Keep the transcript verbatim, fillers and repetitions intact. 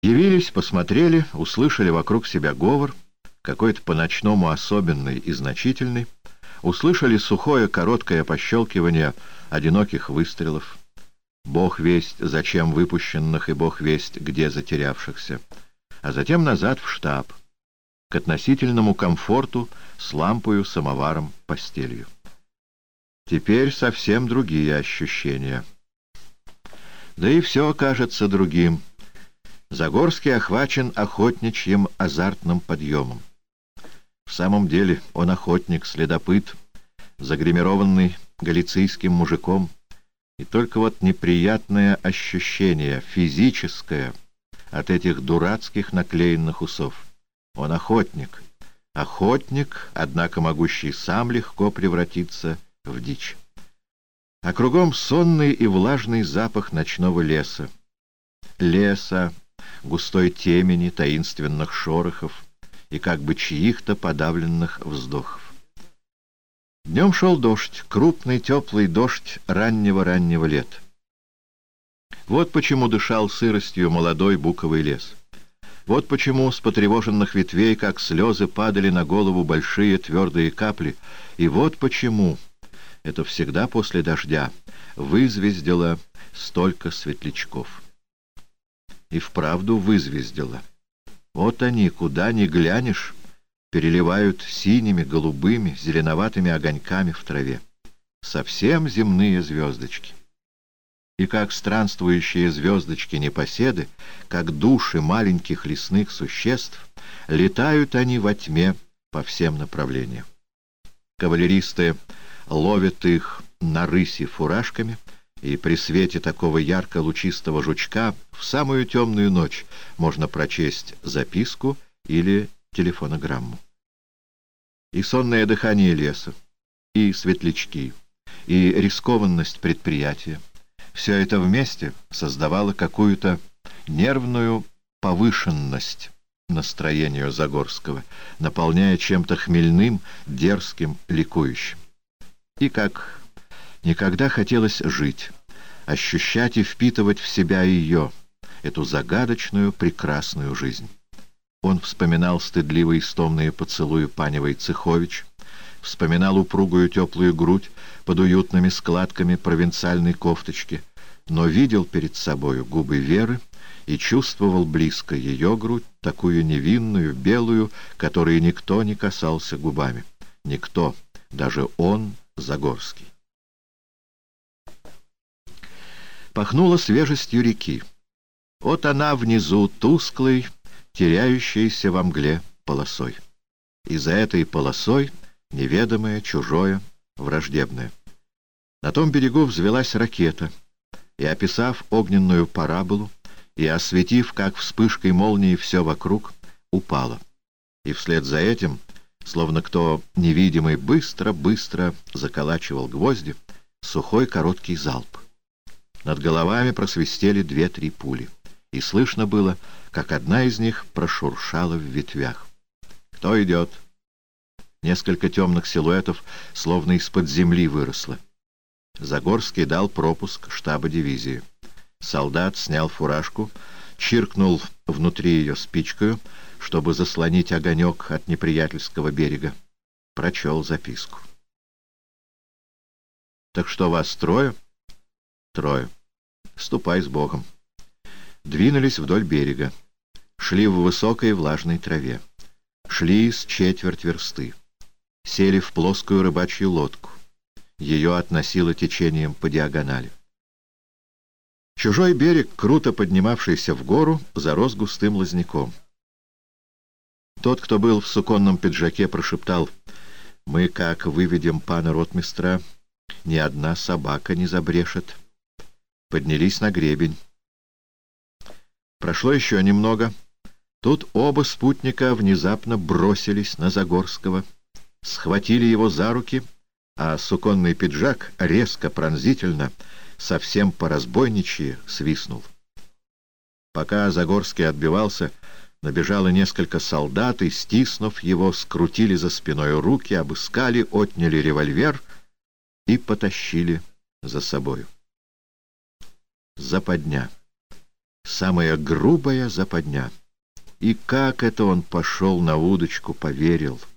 Явились, посмотрели, услышали вокруг себя говор, какой-то по-ночному особенный и значительный, услышали сухое короткое пощелкивание одиноких выстрелов, бог весть зачем выпущенных и бог весть где затерявшихся, а затем назад в штаб, к относительному комфорту с лампою, самоваром, постелью. Теперь совсем другие ощущения. Да и все кажется другим. Загорский охвачен охотничьим азартным подъемом. В самом деле он охотник, следопыт, загримированный галицийским мужиком, и только вот неприятное ощущение, физическое, от этих дурацких наклеенных усов. Он охотник. Охотник, однако могущий сам легко превратиться в дичь. А кругом сонный и влажный запах ночного леса. Леса, густой темени, таинственных шорохов и как бы чьих-то подавленных вздохов. Днем шел дождь, крупный теплый дождь раннего-раннего лета. Вот почему дышал сыростью молодой буковый лес. Вот почему с потревоженных ветвей, как слезы, падали на голову большие твердые капли. И вот почему, это всегда после дождя, вызвездило столько светлячков. И вправду вызвездило. Вот они, куда ни глянешь, переливают синими, голубыми, зеленоватыми огоньками в траве. Совсем земные звездочки. И как странствующие звездочки-непоседы, как души маленьких лесных существ, летают они во тьме по всем направлениям. Кавалеристы ловят их на рыси фуражками, и при свете такого ярко-лучистого жучка в самую темную ночь можно прочесть записку или телефонограмму. И сонное дыхание леса, и светлячки, и рискованность предприятия — все это вместе создавало какую-то нервную повышенность настроению Загорского, наполняя чем-то хмельным, дерзким, ликующим. И как никогда хотелось жить, ощущать и впитывать в себя ее, эту загадочную, прекрасную жизнь. Он вспоминал стыдливые истомные поцелуи Паневой Цехович, вспоминал упругую теплую грудь под уютными складками провинциальной кофточки, но видел перед собою губы Веры и чувствовал близко ее грудь, такую невинную, белую, которой никто не касался губами. Никто, даже он, Загорский. Пахнуло свежестью реки. Вот она внизу, тусклой, теряющейся во мгле полосой. И за этой полосой неведомое, чужое, враждебное. На том берегу взвелась ракета, и, описав огненную параболу, и осветив, как вспышкой молнии, все вокруг, упала. И вслед за этим, словно кто невидимый, быстро-быстро заколачивал гвозди, сухой короткий залп. Над головами просвистели две-три пули, и слышно было, как одна из них прошуршала в ветвях. «Кто идет?» Несколько темных силуэтов словно из-под земли выросло. Загорский дал пропуск штаба дивизии. Солдат снял фуражку, чиркнул внутри ее спичкою, чтобы заслонить огонек от неприятельского берега. Прочел записку. «Так что, вас трое?» «Трое. Ступай с Богом». Двинулись вдоль берега. Шли в высокой влажной траве. Шли с четверть версты. Сели в плоскую рыбачью лодку. Ее относило течением по диагонали. Чужой берег, круто поднимавшийся в гору, зарос густым лозняком. Тот, кто был в суконном пиджаке, прошептал: «Мы, как выведем пана ротмистра, ни одна собака не забрешет». Поднялись на гребень. Прошло еще немного. Тут оба спутника внезапно бросились на Загорского, схватили его за руки, а суконный пиджак резко, пронзительно, совсем по-разбойничьи свистнул. Пока Загорский отбивался, набежало несколько солдат и, стиснув его, скрутили за спиной руки, обыскали, отняли револьвер и потащили за собою. Западня. самая грубая западня. И как это он пошел на удочку, поверил?